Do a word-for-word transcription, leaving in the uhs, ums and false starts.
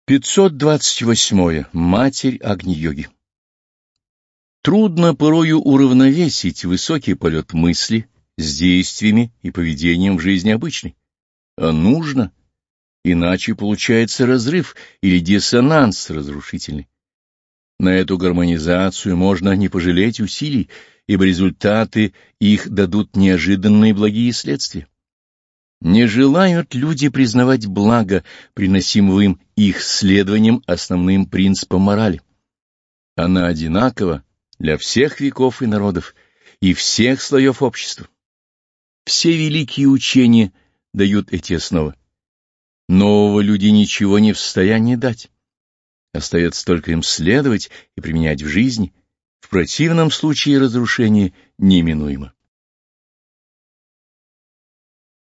пятьсот двадцать восьмое. Матерь Агни-йоги. Трудно порою уравновесить высокий полет мысли с действиями и поведением в жизни обычной. А нужно, иначе получается разрыв или диссонанс разрушительный. На эту гармонизацию можно не пожалеть усилий, ибо результаты их дадут неожиданные благие следствия. Не желают люди признавать благо, приносимого им их следованием основным принципам морали. Она одинакова для всех веков и народов, и всех слоев общества. Все великие учения дают эти основы. Нового люди ничего не в состоянии дать. Остается только им следовать и применять в жизни. В противном случае разрушение неминуемо.